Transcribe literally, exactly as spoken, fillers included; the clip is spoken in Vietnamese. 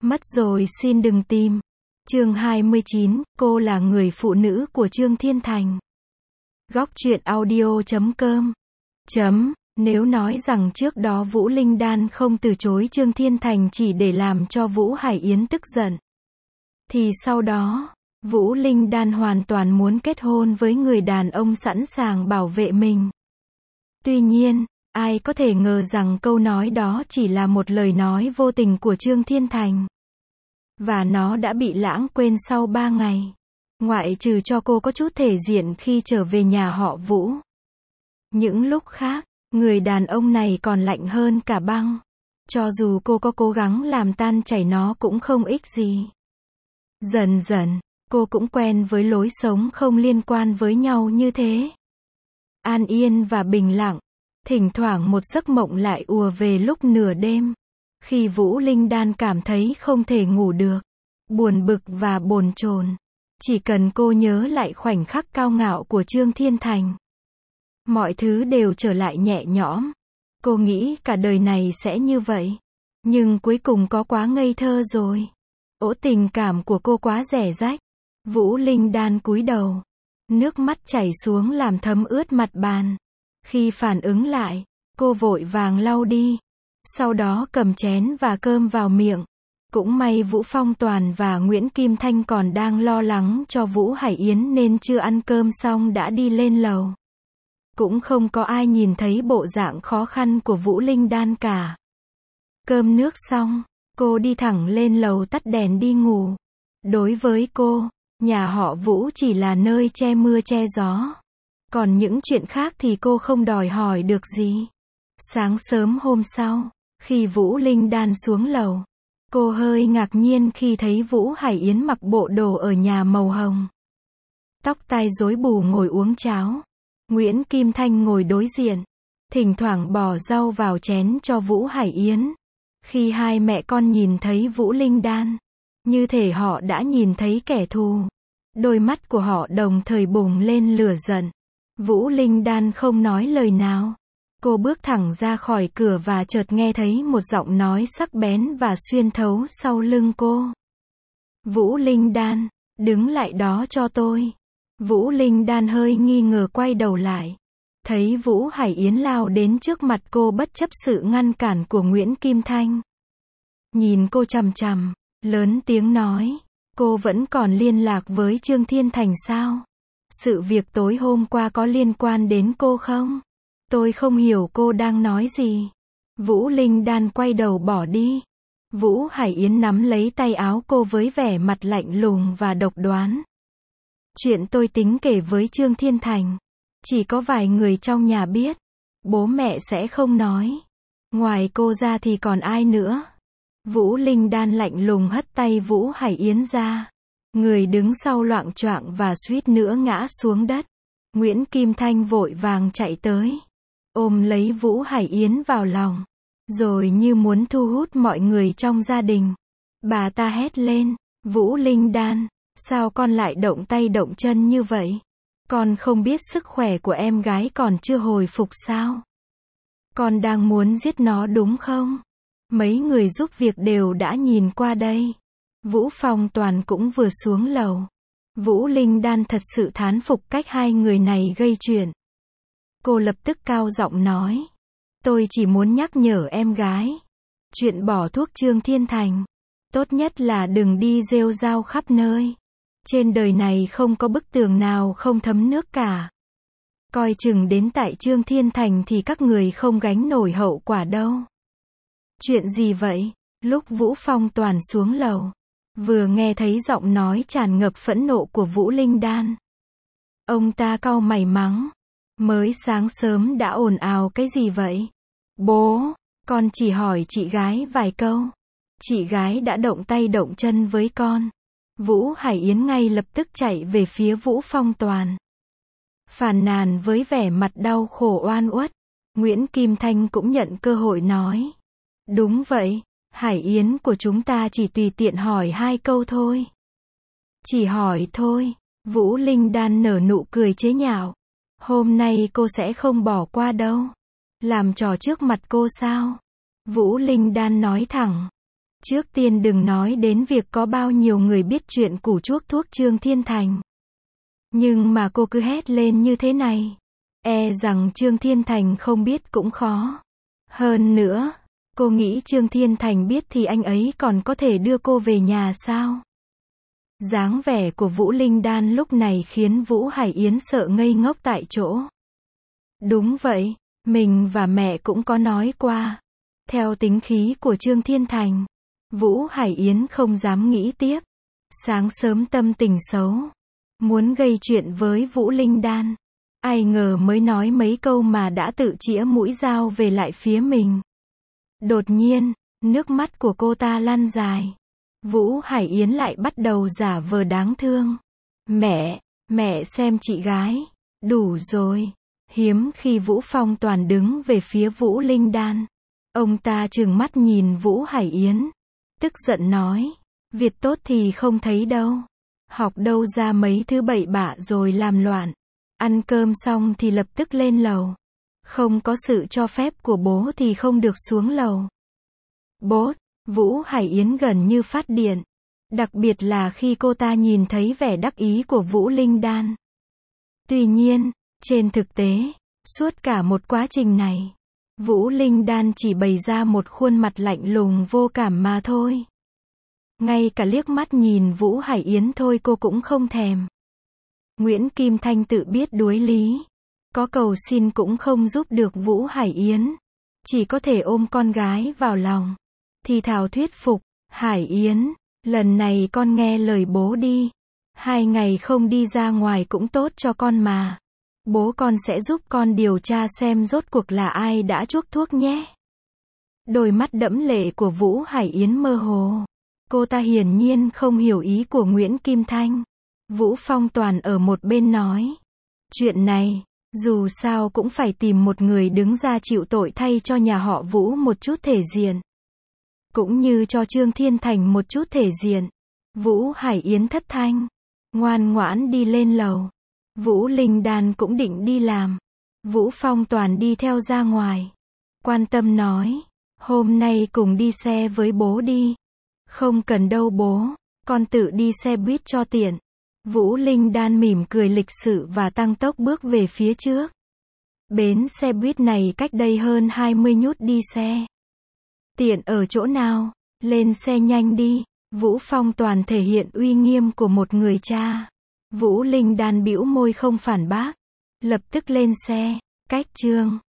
Mất rồi xin đừng tìm. Chương hai mươi chín, cô là người phụ nữ của Trương Thiên Thành. Góc truyện audio chấm com. Chấm, nếu nói rằng trước đó Vũ Linh Đan không từ chối Trương Thiên Thành chỉ để làm cho Vũ Hải Yến tức giận, thì sau đó, Vũ Linh Đan hoàn toàn muốn kết hôn với người đàn ông sẵn sàng bảo vệ mình. Tuy nhiên, ai có thể ngờ rằng câu nói đó chỉ là một lời nói vô tình của Trương Thiên Thành. Và nó đã bị lãng quên sau ba ngày. Ngoại trừ cho cô có chút thể diện khi trở về nhà họ Vũ. Những lúc khác, người đàn ông này còn lạnh hơn cả băng. Cho dù cô có cố gắng làm tan chảy nó cũng không ích gì. Dần dần, cô cũng quen với lối sống không liên quan với nhau như thế. An yên và bình lặng. Thỉnh thoảng một giấc mộng lại ùa về lúc nửa đêm. Khi Vũ Linh Đan cảm thấy không thể ngủ được, buồn bực và bồn chồn, chỉ cần cô nhớ lại khoảnh khắc cao ngạo của Trương Thiên Thành, mọi thứ đều trở lại nhẹ nhõm. Cô nghĩ cả đời này sẽ như vậy. Nhưng cuối cùng có quá ngây thơ rồi. Ỗ tình cảm của cô quá rẻ rách. Vũ Linh Đan cúi đầu. Nước mắt chảy xuống làm thấm ướt mặt bàn. Khi phản ứng lại, cô vội vàng lau đi. Sau đó cầm chén và cơm vào miệng. Cũng may Vũ Phong Toàn và Nguyễn Kim Thanh còn đang lo lắng cho Vũ Hải Yến nên chưa ăn cơm xong đã đi lên lầu. Cũng không có ai nhìn thấy bộ dạng khó khăn của Vũ Linh Đan cả. Cơm nước xong, cô đi thẳng lên lầu tắt đèn đi ngủ. Đối với cô, nhà họ Vũ chỉ là nơi che mưa che gió. Còn những chuyện khác thì cô không đòi hỏi được gì. Sáng sớm hôm sau, khi Vũ Linh Đan xuống lầu, cô hơi ngạc nhiên khi thấy Vũ Hải Yến mặc bộ đồ ở nhà màu hồng. Tóc tai rối bù ngồi uống cháo. Nguyễn Kim Thanh ngồi đối diện, thỉnh thoảng bỏ rau vào chén cho Vũ Hải Yến. Khi hai mẹ con nhìn thấy Vũ Linh Đan, như thể họ đã nhìn thấy kẻ thù. Đôi mắt của họ đồng thời bùng lên lửa giận. Vũ Linh Đan không nói lời nào. Cô bước thẳng ra khỏi cửa và chợt nghe thấy một giọng nói sắc bén và xuyên thấu sau lưng cô. Vũ Linh Đan, đứng lại đó cho tôi. Vũ Linh Đan hơi nghi ngờ quay đầu lại. Thấy Vũ Hải Yến lao đến trước mặt cô bất chấp sự ngăn cản của Nguyễn Kim Thanh. Nhìn cô chằm chằm, lớn tiếng nói. Cô vẫn còn liên lạc với Trương Thiên Thành sao? Sự việc tối hôm qua có liên quan đến cô không? Tôi không hiểu cô đang nói gì. Vũ Linh Đan quay đầu bỏ đi. Vũ Hải Yến nắm lấy tay áo cô với vẻ mặt lạnh lùng và độc đoán. Chuyện tôi tính kể với Trương Thiên Thành. Chỉ có vài người trong nhà biết. Bố mẹ sẽ không nói. Ngoài cô ra thì còn ai nữa? Vũ Linh Đan lạnh lùng hất tay Vũ Hải Yến ra. Người đứng sau loạng choạng và suýt nữa ngã xuống đất. Nguyễn Kim Thanh vội vàng chạy tới. Ôm lấy Vũ Hải Yến vào lòng. Rồi như muốn thu hút mọi người trong gia đình. Bà ta hét lên. Vũ Linh Đan, sao con lại động tay động chân như vậy? Con không biết sức khỏe của em gái còn chưa hồi phục sao? Con đang muốn giết nó đúng không? Mấy người giúp việc đều đã nhìn qua đây. Vũ Phong Toàn cũng vừa xuống lầu. Vũ Linh Đan thật sự thán phục cách hai người này gây chuyện. Cô lập tức cao giọng nói. Tôi chỉ muốn nhắc nhở em gái. Chuyện bỏ thuốc Trương Thiên Thành. Tốt nhất là đừng đi rêu rao khắp nơi. Trên đời này không có bức tường nào không thấm nước cả. Coi chừng đến tại Trương Thiên Thành thì các người không gánh nổi hậu quả đâu. Chuyện gì vậy? Lúc Vũ Phong Toàn xuống lầu, vừa nghe thấy giọng nói tràn ngập phẫn nộ của Vũ Linh Đan. Ông ta cau mày mắng. Mới sáng sớm đã ồn ào cái gì vậy? Bố, con chỉ hỏi chị gái vài câu. Chị gái đã động tay động chân với con. Vũ Hải Yến ngay lập tức chạy về phía Vũ Phong Toàn. Phàn nàn với vẻ mặt đau khổ oan uất. Nguyễn Kim Thanh cũng nhận cơ hội nói. Đúng vậy, Hải Yến của chúng ta chỉ tùy tiện hỏi hai câu thôi. Chỉ hỏi thôi. Vũ Linh Đan nở nụ cười chế nhạo. Hôm nay cô sẽ không bỏ qua đâu. Làm trò trước mặt cô sao? Vũ Linh Đan nói thẳng. Trước tiên đừng nói đến việc có bao nhiêu người biết chuyện củ chuốc thuốc Trương Thiên Thành. Nhưng mà cô cứ hét lên như thế này, e rằng Trương Thiên Thành không biết cũng khó. Hơn nữa, cô nghĩ Trương Thiên Thành biết thì anh ấy còn có thể đưa cô về nhà sao? Dáng vẻ của Vũ Linh Đan lúc này khiến Vũ Hải Yến sợ ngây ngốc tại chỗ. Đúng vậy, mình và mẹ cũng có nói qua. Theo tính khí của Trương Thiên Thành, Vũ Hải Yến không dám nghĩ tiếp. Sáng sớm tâm tình xấu, muốn gây chuyện với Vũ Linh Đan. Ai ngờ mới nói mấy câu mà đã tự chĩa mũi dao về lại phía mình. Đột nhiên, nước mắt của cô ta lăn dài. Vũ Hải Yến lại bắt đầu giả vờ đáng thương. Mẹ, mẹ xem chị gái. Đủ rồi. Hiếm khi Vũ Phong Toàn đứng về phía Vũ Linh Đan. Ông ta trừng mắt nhìn Vũ Hải Yến. Tức giận nói. Việc tốt thì không thấy đâu. Học đâu ra mấy thứ bậy bạ rồi làm loạn. Ăn cơm xong thì lập tức lên lầu. Không có sự cho phép của bố thì không được xuống lầu. Bố, Vũ Hải Yến gần như phát điện. Đặc biệt là khi cô ta nhìn thấy vẻ đắc ý của Vũ Linh Đan. Tuy nhiên, trên thực tế, suốt cả một quá trình này, Vũ Linh Đan chỉ bày ra một khuôn mặt lạnh lùng vô cảm mà thôi. Ngay cả liếc mắt nhìn Vũ Hải Yến thôi cô cũng không thèm. Nguyễn Kim Thanh tự biết đuối lý. Có cầu xin cũng không giúp được Vũ Hải Yến. Chỉ có thể ôm con gái vào lòng. Thì thào thuyết phục. Hải Yến, lần này con nghe lời bố đi. Hai ngày không đi ra ngoài cũng tốt cho con mà. Bố con sẽ giúp con điều tra xem rốt cuộc là ai đã chuốc thuốc nhé. Đôi mắt đẫm lệ của Vũ Hải Yến mơ hồ. Cô ta hiển nhiên không hiểu ý của Nguyễn Kim Thanh. Vũ Phong Toàn ở một bên nói. Chuyện này, dù sao cũng phải tìm một người đứng ra chịu tội thay cho nhà họ Vũ một chút thể diện. Cũng như cho Trương Thiên Thành một chút thể diện. Vũ Hải Yến thất thanh. Ngoan ngoãn đi lên lầu. Vũ Linh Đan cũng định đi làm. Vũ Phong Toàn đi theo ra ngoài. Quan tâm nói. Hôm nay cùng đi xe với bố đi. Không cần đâu bố. Con tự đi xe buýt cho tiện. Vũ Linh Đan mỉm cười lịch sự và tăng tốc bước về phía trước. Bến xe buýt này cách đây hơn hai mươi nhút đi xe. Tiện ở chỗ nào? Lên xe nhanh đi. Vũ Phong Toàn thể hiện uy nghiêm của một người cha. Vũ Linh Đan bĩu môi không phản bác. Lập tức lên xe. Cách Trương